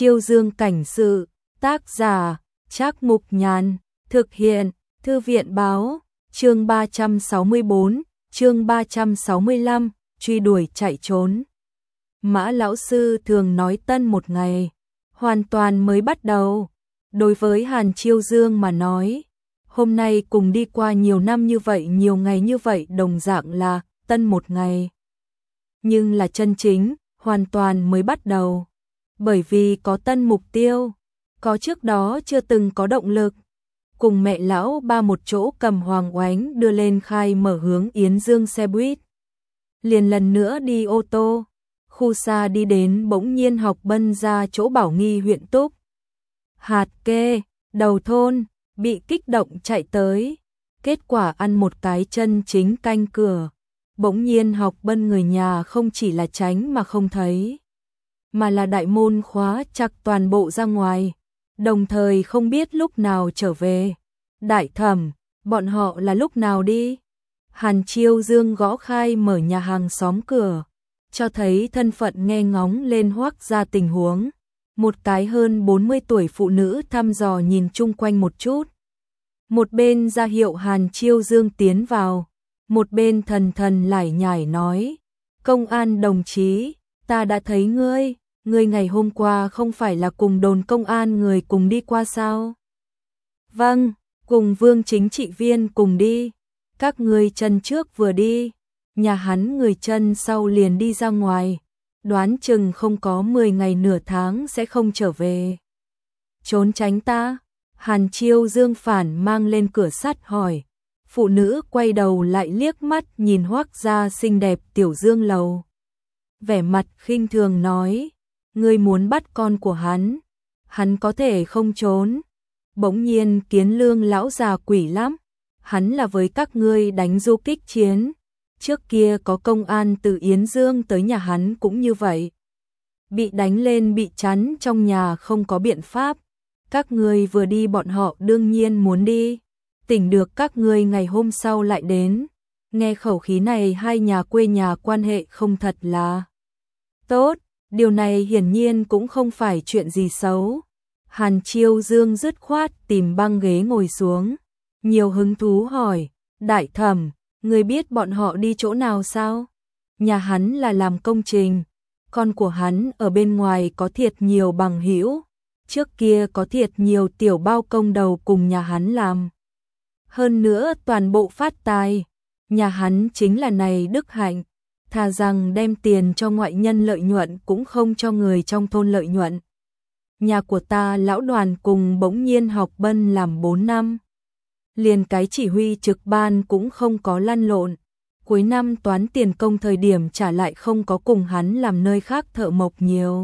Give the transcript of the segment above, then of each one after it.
Chiêu Dương cảnh sự, tác giả, Trác Mục Nhàn, thực hiện, Thư viện báo, chương 364, chương 365, truy đuổi chạy trốn. Mã lão sư thường nói tân một ngày, hoàn toàn mới bắt đầu. Đối với Hàn Chiêu Dương mà nói, hôm nay cùng đi qua nhiều năm như vậy, nhiều ngày như vậy đồng dạng là tân một ngày. Nhưng là chân chính, hoàn toàn mới bắt đầu. Bởi vì có tân mục tiêu, có trước đó chưa từng có động lực. Cùng mẹ lão ba một chỗ cầm Hoàng Oánh đưa lên khai mở hướng Yến Dương xe buýt. Liền lần nữa đi ô tô, khu xa đi đến Bỗng Nhiên Học Bân ra chỗ Bảo Nghi huyện Túc. Hạt Kê, đầu thôn, bị kích động chạy tới. Kết quả ăn một cái chân chính canh cửa. Bỗng Nhiên Học Bân người nhà không chỉ là tránh mà không thấy, mà là đại môn khóa chặt toàn bộ ra ngoài, đồng thời không biết lúc nào trở về. Đại thẩm, bọn họ là lúc nào đi? Hàn Chiêu Dương gõ khai mở nhà hàng xóm cửa, cho thấy thân phận nghe ngóng lên Hoắc ra tình huống. Một cái hơn 40 tuổi phụ nữ thăm dò nhìn chung quanh một chút. Một bên ra hiệu Hàn Chiêu Dương tiến vào, một bên thần thần lải nhải nói: "Công an đồng chí, ta đã thấy ngươi, ngươi ngày hôm qua không phải là cùng đồn công an người cùng đi qua sao?" "Vâng, cùng Vương chính trị viên cùng đi, các ngươi chân trước vừa đi, nhà hắn người chân sau liền đi ra ngoài, đoán chừng không có 10 ngày nửa tháng sẽ không trở về." "Trốn tránh ta?" Hàn Chiêu Dương phản mang lên cửa sắt hỏi. Phụ nữ quay đầu lại liếc mắt nhìn Hoắc gia xinh đẹp tiểu Dương lầu, vẻ mặt khinh thường nói: "Ngươi muốn bắt con của hắn có thể không trốn. Bỗng Nhiên Kiến Lương lão già quỷ lắm, hắn là với các ngươi đánh du kích chiến, trước kia có công an từ Yến Dương tới nhà hắn cũng như vậy, bị đánh lên bị chắn trong nhà không có biện pháp, các ngươi vừa đi bọn họ đương nhiên muốn đi, tỉnh được các ngươi ngày hôm sau lại đến." Nghe khẩu khí này, hai nhà quê nhà quan hệ không thật là tốt, điều này hiển nhiên cũng không phải chuyện gì xấu. Hàn Chiêu Dương dứt khoát tìm băng ghế ngồi xuống, nhiều hứng thú hỏi: "Đại thẩm, người biết bọn họ đi chỗ nào sao?" "Nhà hắn là làm công trình, con của hắn ở bên ngoài có thiệt nhiều bằng hữu, trước kia có thiệt nhiều tiểu bao công đầu cùng nhà hắn làm. Hơn nữa toàn bộ phát tài, nhà hắn chính là này đức hạnh, thà rằng đem tiền cho ngoại nhân lợi nhuận cũng không cho người trong thôn lợi nhuận. Nhà của ta lão đoàn cùng Bỗng Nhiên Học Bân làm 4 năm, liền cái chỉ huy trực ban cũng không có lăn lộn, cuối năm toán tiền công thời điểm trả lại không có cùng hắn làm nơi khác thợ mộc nhiều.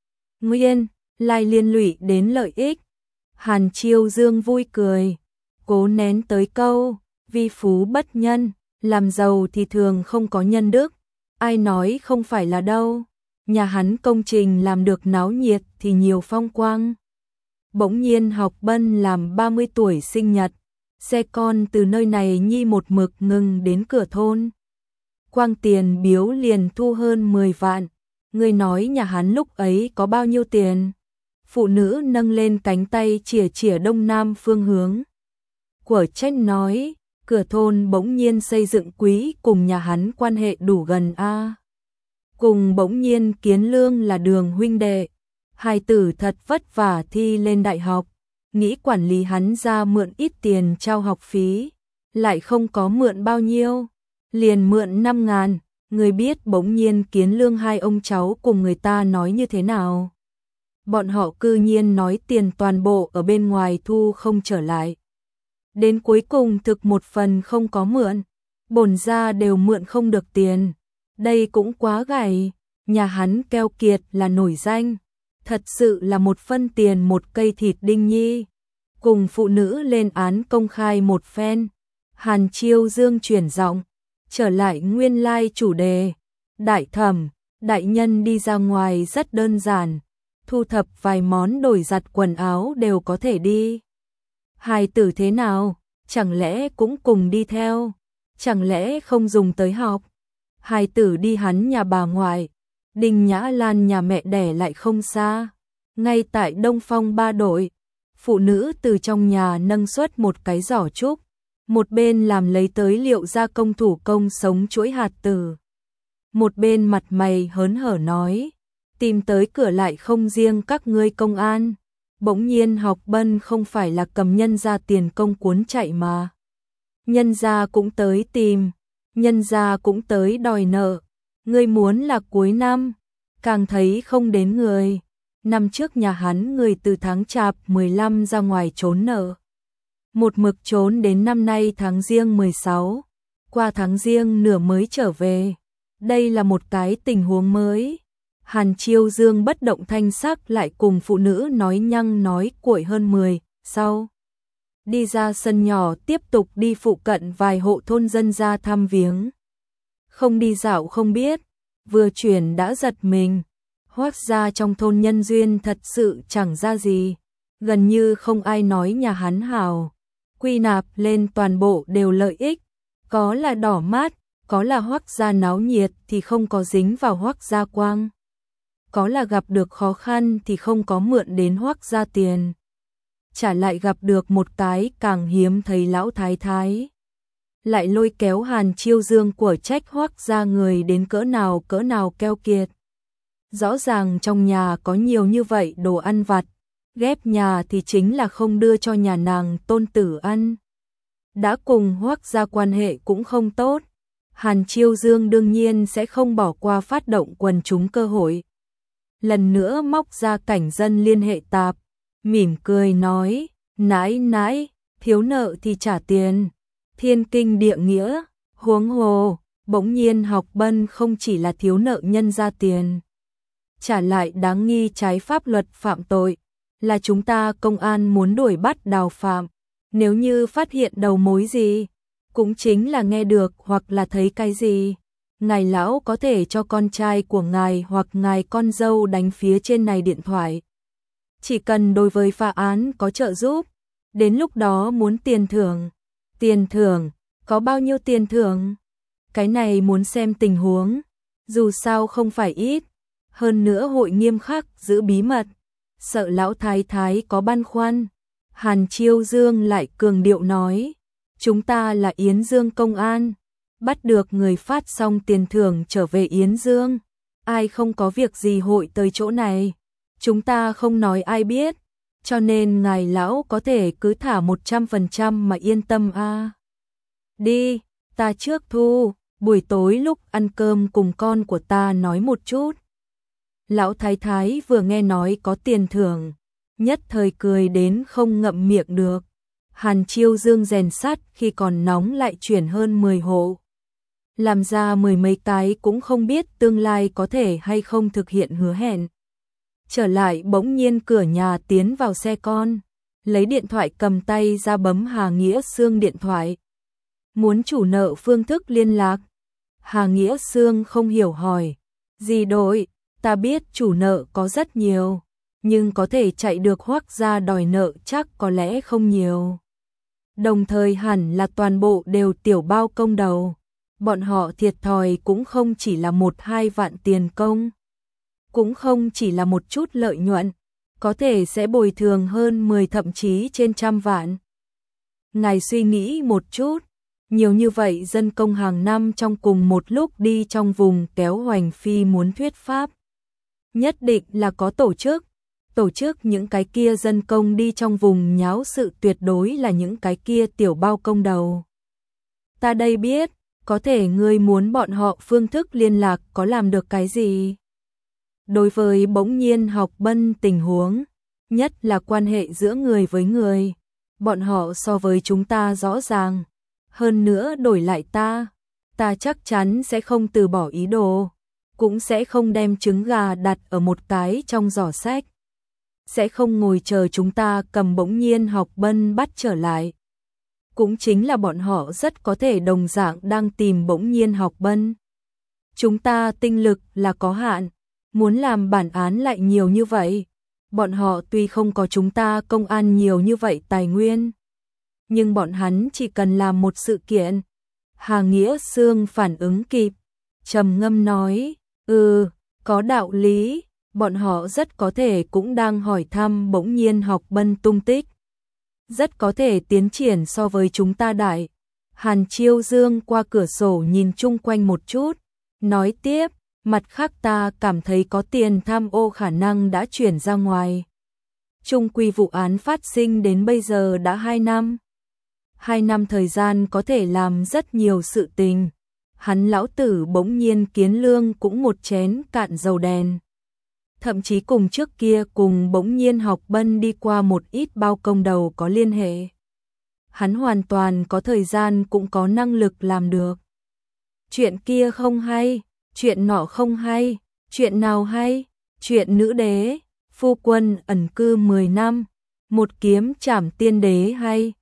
Nguyên lại liên lụy đến lợi ích." Hàn Chiêu Dương vui cười, cố nén tới câu: "Vi phú bất nhân, làm giàu thì thường không có nhân đức, ai nói không phải là đâu. Nhà hắn công trình làm được náo nhiệt thì nhiều phong quang. Bỗng Nhiên Học Bân làm 30 tuổi sinh nhật, xe con từ nơi này nhi một mực ngừng đến cửa thôn. Quang tiền biếu liền thu hơn 10 vạn, người nói nhà hắn lúc ấy có bao nhiêu tiền?" Phụ nữ nâng lên cánh tay chìa chìa đông nam phương hướng. Của trách nói: "Cửa thôn Bỗng Nhiên xây dựng quý cùng nhà hắn quan hệ đủ gần a. Cùng Bỗng Nhiên Kiến Lương là đường huynh đệ, hài tử thật vất vả thi lên đại học, nghĩ quản lý hắn ra mượn ít tiền trao học phí, lại không có mượn bao nhiêu, liền mượn 5.000, người biết Bỗng Nhiên Kiến Lương hai ông cháu cùng người ta nói như thế nào? Bọn họ cư nhiên nói tiền toàn bộ ở bên ngoài thu không trở lại. Đến cuối cùng thực một phần không có mượn, bổn ra đều mượn không được tiền. Đây cũng quá gầy, nhà hắn keo kiệt là nổi danh, thật sự là một phân tiền một cây thịt đinh nhi." Cùng phụ nữ lên án công khai một phen, Hàn Chiêu Dương chuyển giọng, trở lại nguyên lai chủ đề: "Đại thẩm, đại nhân đi ra ngoài rất đơn giản, thu thập vài món đổi giặt quần áo đều có thể đi. Hài tử thế nào, chẳng lẽ cũng cùng đi theo, chẳng lẽ không dùng tới học? Hài tử đi hắn nhà bà ngoại, Đinh Nhã Lan nhà mẹ đẻ lại không xa, Ngay tại Đông Phong ba đội, phụ nữ từ trong nhà nâng xuất một cái giỏ trúc, một bên làm lấy tới liệu gia công thủ công sống chuỗi hạt tử. Một bên mặt mày hớn hở nói, tìm tới cửa lại không riêng các ngươi công an. Bỗng nhiên Học Bân không phải là cầm nhân gia tiền công cuốn chạy mà. Nhân gia cũng tới tìm, nhân gia cũng tới đòi nợ. Ngươi muốn là cuối năm, càng thấy không đến người. Năm trước nhà hắn người từ tháng Chạp 15 ra ngoài trốn nợ. Một mực trốn đến năm nay tháng Giêng 16, qua tháng Giêng nửa mới trở về. Đây là một cái tình huống mới. Hàn Chiêu Dương bất động thanh sắc lại cùng phụ nữ nói nhăng nói cuội hơn 10, sau. Đi ra sân nhỏ tiếp tục đi phụ cận vài hộ thôn dân ra thăm viếng. Không đi dạo không biết, vừa chuyển đã giật mình. Hoác gia trong thôn nhân duyên thật sự chẳng ra gì. Gần như không ai nói nhà hắn hào. Quy nạp lên toàn bộ đều lợi ích. Có là đỏ mát, có là Hoác gia náo nhiệt thì không có dính vào Hoác gia quang. Có là gặp được khó khăn thì không có mượn đến Hoác gia tiền. Chả lại gặp được một cái càng hiếm thấy lão thái thái. Lại lôi kéo Hàn Chiêu Dương của trách Hoác gia người đến cỡ nào keo kiệt. Rõ ràng trong nhà có nhiều như vậy đồ ăn vặt, ghép nhà thì chính là không đưa cho nhà nàng tôn tử ăn. Đã cùng Hoác gia quan hệ cũng không tốt, Hàn Chiêu Dương đương nhiên sẽ không bỏ qua phát động quần chúng cơ hội. Lần nữa móc ra cảnh dân liên hệ tạp, mỉm cười nói, nãi, thiếu nợ thì trả tiền, thiên kinh địa nghĩa, huống hồ, bỗng nhiên Học Bân không chỉ là thiếu nợ nhân ra tiền. Trả lại đáng nghi trái pháp luật phạm tội, là chúng ta công an muốn đuổi bắt đào phạm, nếu như phát hiện đầu mối gì, cũng chính là nghe được hoặc là thấy cái gì. Ngài lão có thể cho con trai của ngài hoặc ngài con dâu đánh phía trên này điện thoại. Chỉ cần đối với phá án có trợ giúp, đến lúc đó muốn tiền thưởng, có bao nhiêu tiền thưởng? Cái này muốn xem tình huống, dù sao không phải ít, hơn nữa hội nghiêm khắc giữ bí mật, sợ lão thái thái có băn khoăn. Hàn Chiêu Dương lại cường điệu nói, chúng ta là Yến Dương công an. Bắt được người phát xong tiền thưởng trở về Yến Dương, ai không có việc gì hội tới chỗ này, chúng ta không nói ai biết, cho nên ngài lão có thể cứ thả 100% mà yên tâm a. Đi, ta trước thu, buổi tối lúc ăn cơm cùng con của ta nói một chút. Lão thái thái vừa nghe nói có tiền thưởng, nhất thời cười đến không ngậm miệng được. Hàn Chiêu Dương rèn sắt khi còn nóng lại chuyển hơn 10 hộ. Làm ra 10 mấy cái cũng không biết tương lai có thể hay không thực hiện hứa hẹn. Trở lại bỗng nhiên cửa nhà tiến vào xe con, lấy điện thoại cầm tay ra bấm Hà Nghĩa Sương điện thoại. Muốn chủ nợ phương thức liên lạc. Hà Nghĩa Sương không hiểu hỏi, gì đội, ta biết chủ nợ có rất nhiều, nhưng có thể chạy được Hoác gia đòi nợ chắc có lẽ không nhiều. Đồng thời hẳn là toàn bộ đều tiểu bao công đầu. Bọn họ thiệt thòi cũng không chỉ là 1-2 vạn tiền công, cũng không chỉ là một chút lợi nhuận, có thể sẽ bồi thường hơn 10 thậm chí trên 100 vạn. Ngài suy nghĩ một chút, nhiều như vậy dân công hàng năm trong cùng một lúc đi trong vùng kéo hoành phi muốn thuyết pháp. Nhất định là có tổ chức những cái kia dân công đi trong vùng nháo sự tuyệt đối là những cái kia tiểu bao công đầu. Ta đây biết. Có thể ngươi muốn bọn họ phương thức liên lạc có làm được cái gì? Đối với bỗng nhiên Học Bân tình huống, nhất là quan hệ giữa người với người, bọn họ so với chúng ta rõ ràng. Hơn nữa đổi lại ta chắc chắn sẽ không từ bỏ ý đồ, cũng sẽ không đem trứng gà đặt ở một cái trong giỏ sách. Sẽ không ngồi chờ chúng ta cầm bỗng nhiên Học Bân bắt trở lại. Cũng chính là bọn họ rất có thể đồng dạng đang tìm bỗng nhiên Học Bân. Chúng ta tinh lực là có hạn, muốn làm bản án lại nhiều như vậy. Bọn họ tuy không có chúng ta công an nhiều như vậy tài nguyên, nhưng bọn hắn chỉ cần làm một sự kiện. Hà Nghĩa Sương phản ứng kịp, trầm ngâm nói, có đạo lý, bọn họ rất có thể cũng đang hỏi thăm Bỗng Nhiên Học Bân tung tích. Rất có thể tiến triển so với chúng ta đại. Hàn Chiêu Dương qua cửa sổ nhìn chung quanh một chút, nói tiếp, mặt khác ta cảm thấy có tiền tham ô khả năng đã chuyển ra ngoài. Chung quy vụ án phát sinh đến bây giờ đã 2 năm. 2 năm thời gian có thể làm rất nhiều sự tình. Hắn lão tử Bỗng Nhiên Kiến Lương cũng một chén cạn dầu đèn. Thậm chí cùng trước kia cùng Bỗng Nhiên Học Bân đi qua một ít bao công đầu có liên hệ. Hắn hoàn toàn có thời gian cũng có năng lực làm được. Chuyện kia không hay, chuyện nọ không hay, chuyện nào hay, chuyện nữ đế, phu quân ẩn cư 10 năm, một kiếm trảm tiên đế hay,